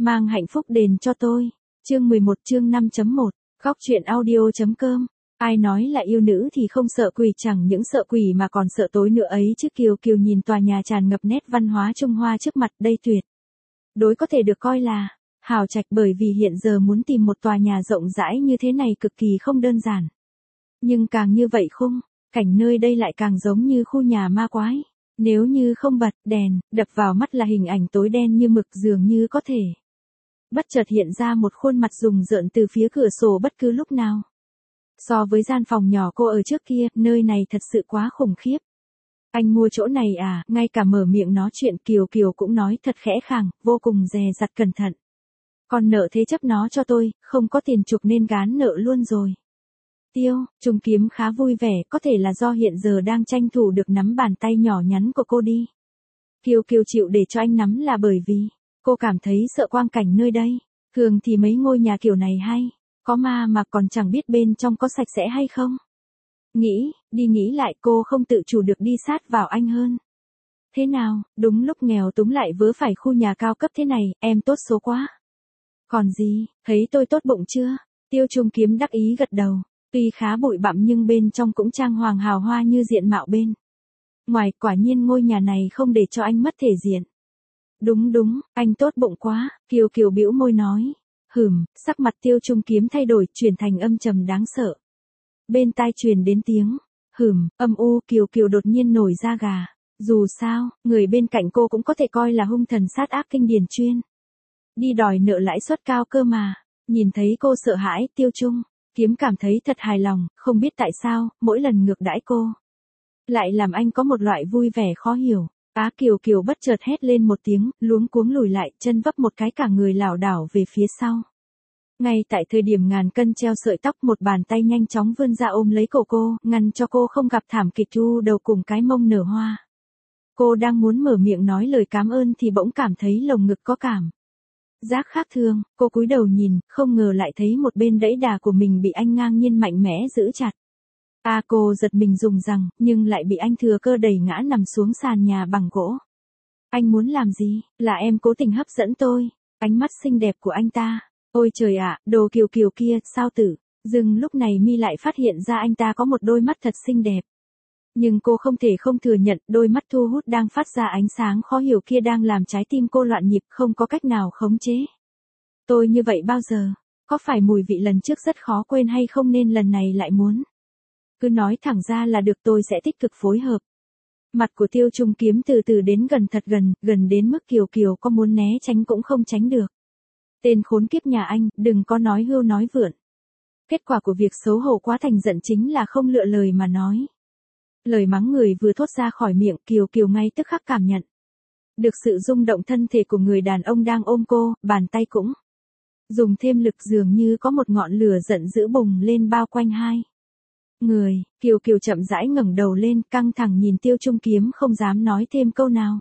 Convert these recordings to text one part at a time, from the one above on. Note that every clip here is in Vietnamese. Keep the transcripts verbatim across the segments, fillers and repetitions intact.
Mang hạnh phúc đền cho tôi. Chương mười một chương năm chấm một. Góc truyện audio.com. Ai nói là yêu nữ thì không sợ quỷ, chẳng những sợ quỷ mà còn sợ tối nữa ấy chứ. Kiều Kiều nhìn tòa nhà tràn ngập nét văn hóa Trung Hoa trước mặt, đây tuyệt đối có thể được coi là hào trạch, bởi vì hiện giờ muốn tìm một tòa nhà rộng rãi như thế này cực kỳ không đơn giản. Nhưng càng như vậy khung cảnh nơi đây lại càng giống như khu nhà ma quái. Nếu như không bật đèn, đập vào mắt là hình ảnh tối đen như mực, dường như có thể bất chợt hiện ra một khuôn mặt rùng rợn từ phía cửa sổ bất cứ lúc nào. So với gian phòng nhỏ cô ở trước kia, nơi này thật sự quá khủng khiếp. Anh mua chỗ này à? Ngay cả mở miệng nói chuyện Kiều Kiều cũng nói thật khẽ khàng, vô cùng dè dặt cẩn thận. Còn nợ thế chấp nó cho tôi, không có tiền chuộc nên gán nợ luôn rồi. Tiêu Trung Kiếm khá vui vẻ, có thể là do hiện giờ đang tranh thủ được nắm bàn tay nhỏ nhắn của cô đi. Kiều Kiều chịu để cho anh nắm là bởi vì cô cảm thấy sợ quang cảnh nơi đây. Thường thì mấy ngôi nhà kiểu này hay có ma mà còn chẳng biết bên trong có sạch sẽ hay không. Nghĩ đi nghĩ lại cô không tự chủ được đi sát vào anh hơn. Thế nào, đúng lúc nghèo túng lại vớ phải khu nhà cao cấp thế này, em tốt số quá. Còn gì, thấy tôi tốt bụng chưa? Tiêu Trung Kiếm đắc ý gật đầu. Tuy khá bụi bặm nhưng bên trong cũng trang hoàng hào hoa như diện mạo bên ngoài. Quả nhiên ngôi nhà này không để cho anh mất thể diện. Đúng đúng, anh tốt bụng quá. Kiều Kiều bĩu môi nói. Hửm, sắc mặt Tiêu Trung Kiếm thay đổi, chuyển thành âm trầm đáng sợ. Bên tai truyền đến tiếng hửm, âm u. Kiều Kiều đột nhiên nổi da gà. Dù sao, người bên cạnh cô cũng có thể coi là hung thần sát ác kinh điển chuyên đi đòi nợ lãi suất cao cơ mà. Nhìn thấy cô sợ hãi, Tiêu Trung Kiếm cảm thấy thật hài lòng, không biết tại sao, mỗi lần ngược đãi cô lại làm anh có một loại vui vẻ khó hiểu. Á Kiều Kiều bất chợt hét lên một tiếng, luống cuống lùi lại, chân vấp một cái cả người lảo đảo về phía sau. Ngay tại thời điểm ngàn cân treo sợi tóc, một bàn tay nhanh chóng vươn ra ôm lấy cổ cô, ngăn cho cô không gặp thảm kịch chu đầu cùng cái mông nở hoa. Cô đang muốn mở miệng nói lời cảm ơn thì bỗng cảm thấy lồng ngực có cảm giác khác thường. Cô cúi đầu nhìn, không ngờ lại thấy một bên đẫy đà của mình bị anh ngang nhiên mạnh mẽ giữ chặt. À, cô giật mình dùng rằng, nhưng lại bị anh thừa cơ đẩy ngã nằm xuống sàn nhà bằng gỗ. Anh muốn làm gì? Là em cố tình hấp dẫn tôi. Ánh mắt xinh đẹp của anh ta. Ôi trời ạ, đồ Kiều Kiều kia, sao tử? Dừng lúc này mi lại phát hiện ra anh ta có một đôi mắt thật xinh đẹp. Nhưng cô không thể không thừa nhận, đôi mắt thu hút đang phát ra ánh sáng khó hiểu kia đang làm trái tim cô loạn nhịp, không có cách nào khống chế. Tôi như vậy bao giờ? Có phải mùi vị lần trước rất khó quên hay không nên lần này lại muốn? Cứ nói thẳng ra là được, tôi sẽ tích cực phối hợp. Mặt của Tiêu Trung Kiếm từ từ đến gần, thật gần, gần đến mức Kiều Kiều có muốn né tránh cũng không tránh được. Tên khốn kiếp nhà anh, đừng có nói hưu nói vượn. Kết quả của việc xấu hổ quá thành giận chính là không lựa lời mà nói. Lời mắng người vừa thốt ra khỏi miệng, Kiều Kiều ngay tức khắc cảm nhận được sự rung động thân thể của người đàn ông đang ôm cô, bàn tay cũng dùng thêm lực, dường như có một ngọn lửa giận dữ bùng lên bao quanh hai người. Kiều Kiều chậm rãi ngẩng đầu lên, căng thẳng nhìn Tiêu Trung Kiếm, không dám nói thêm câu nào.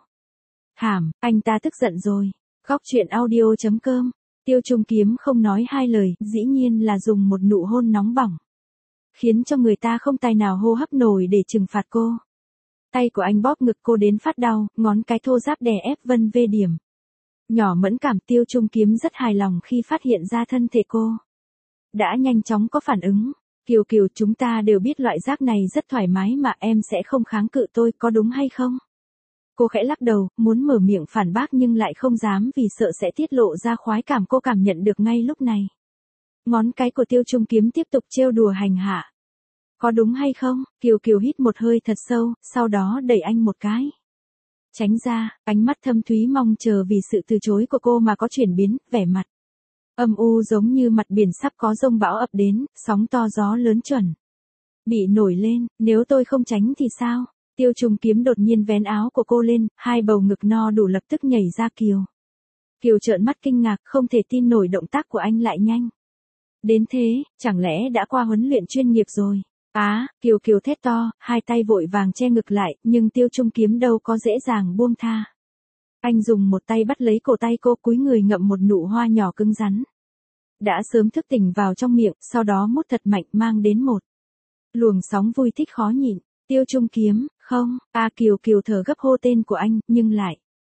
Thảm, anh ta tức giận rồi. Góc truyện audio.com. Tiêu Trung Kiếm không nói hai lời, dĩ nhiên là dùng một nụ hôn nóng bỏng, khiến cho người ta không tài nào hô hấp nổi để trừng phạt cô. Tay của anh bóp ngực cô đến phát đau, ngón cái thô ráp đè ép vân vê điểm nhỏ mẫn cảm. Tiêu Trung Kiếm rất hài lòng khi phát hiện ra thân thể cô đã nhanh chóng có phản ứng. Kiều Kiều, chúng ta đều biết loại giác này rất thoải mái mà, em sẽ không kháng cự tôi, có đúng hay không? Cô khẽ lắc đầu, muốn mở miệng phản bác nhưng lại không dám vì sợ sẽ tiết lộ ra khoái cảm cô cảm nhận được ngay lúc này. Ngón cái của Tiêu Trung Kiếm tiếp tục trêu đùa hành hạ. Có đúng hay không? Kiều Kiều hít một hơi thật sâu, sau đó đẩy anh một cái. Tránh ra, ánh mắt thâm thúy mong chờ vì sự từ chối của cô mà có chuyển biến, vẻ mặt âm u giống như mặt biển sắp có dông bão ập đến, sóng to gió lớn chuẩn bị nổi lên. Nếu tôi không tránh thì sao? Tiêu Trung Kiếm đột nhiên vén áo của cô lên, hai bầu ngực no đủ lập tức nhảy ra. Kiều Kiều trợn mắt kinh ngạc, không thể tin nổi động tác của anh lại nhanh đến thế, chẳng lẽ đã qua huấn luyện chuyên nghiệp rồi? Á, à, Kiều Kiều thét to, hai tay vội vàng che ngực lại, nhưng Tiêu Trung Kiếm đâu có dễ dàng buông tha. Anh dùng một tay bắt lấy cổ tay cô, cúi người ngậm một nụ hoa nhỏ cứng rắn đã sớm thức tỉnh vào trong miệng, sau đó mút thật mạnh, mang đến một luồng sóng vui thích khó nhịn. Tiêu Trung Kiếm, không, a à, Kiều Kiều thở gấp hô tên của anh, nhưng lại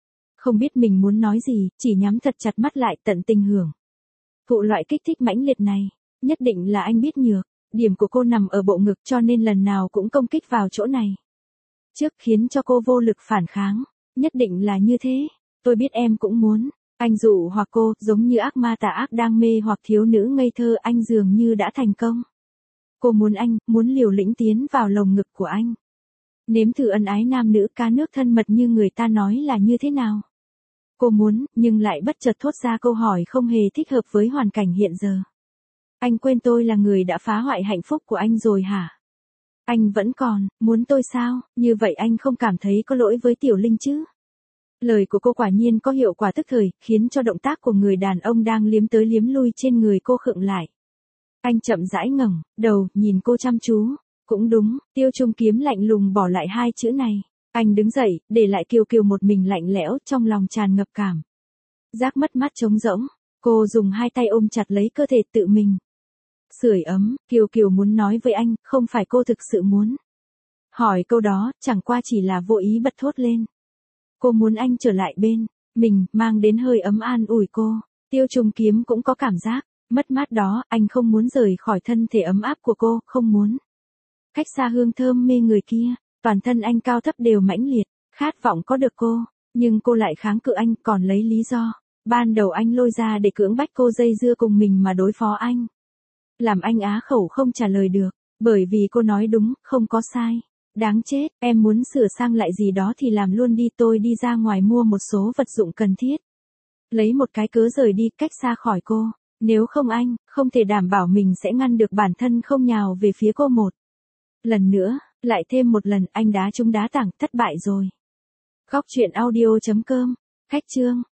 Không biết mình muốn nói gì, chỉ nhắm thật chặt mắt lại tận tình hưởng. Thụ loại kích thích mãnh liệt này, nhất định là anh biết nhược, điểm của cô nằm ở bộ ngực cho nên lần nào cũng công kích vào chỗ này. Trước khiến cho cô vô lực phản kháng, nhất định là như thế, tôi biết em cũng muốn. Anh dụ hoặc cô, giống như ác ma tà ác đang mê hoặc thiếu nữ ngây thơ, anh dường như đã thành công. Cô muốn anh, muốn liều lĩnh tiến vào lồng ngực của anh. Nếm thử ân ái nam nữ cá nước thân mật như người ta nói là như thế nào. Cô muốn, nhưng lại bất chợt thốt ra câu hỏi không hề thích hợp với hoàn cảnh hiện giờ. Anh quên tôi là người đã phá hoại hạnh phúc của anh rồi hả? Anh vẫn còn, muốn tôi sao, như vậy anh không cảm thấy có lỗi với Tiểu Linh chứ? Lời của cô quả nhiên có hiệu quả tức thời, khiến cho động tác của người đàn ông đang liếm tới liếm lui trên người cô khựng lại. Anh chậm rãi ngẩng đầu, nhìn cô chăm chú. Cũng đúng, Tiêu Trung Kiếm lạnh lùng bỏ lại hai chữ này. Anh đứng dậy, để lại Kiều Kiều một mình lạnh lẽo, trong lòng tràn ngập cảm giác mất mát trống rỗng. Cô dùng hai tay ôm chặt lấy cơ thể tự mình. Sưởi ấm, Kiều Kiều muốn nói với anh, không phải cô thực sự muốn. Hỏi câu đó, chẳng qua chỉ là vô ý bật thốt lên. Cô muốn anh trở lại bên mình, mang đến hơi ấm an ủi cô. Tiêu Trung Kiếm cũng có cảm giác mất mát đó, anh không muốn rời khỏi thân thể ấm áp của cô, không muốn cách xa hương thơm mê người kia. Toàn thân anh cao thấp đều mãnh liệt, khát vọng có được cô, nhưng cô lại kháng cự anh, còn lấy lý do ban đầu anh lôi ra để cưỡng bách cô dây dưa cùng mình mà đối phó anh. Làm anh á khẩu không trả lời được, bởi vì cô nói đúng, không có sai. Đáng chết, em muốn sửa sang lại gì đó thì làm luôn đi, tôi đi ra ngoài mua một số vật dụng cần thiết. Lấy một cái cớ rời đi, cách xa khỏi cô. Nếu không anh, không thể đảm bảo mình sẽ ngăn được bản thân không nhào về phía cô một lần nữa, lại thêm một lần, anh đá trúng đá tảng, thất bại rồi. Góc truyện audio chấm com, khách chương.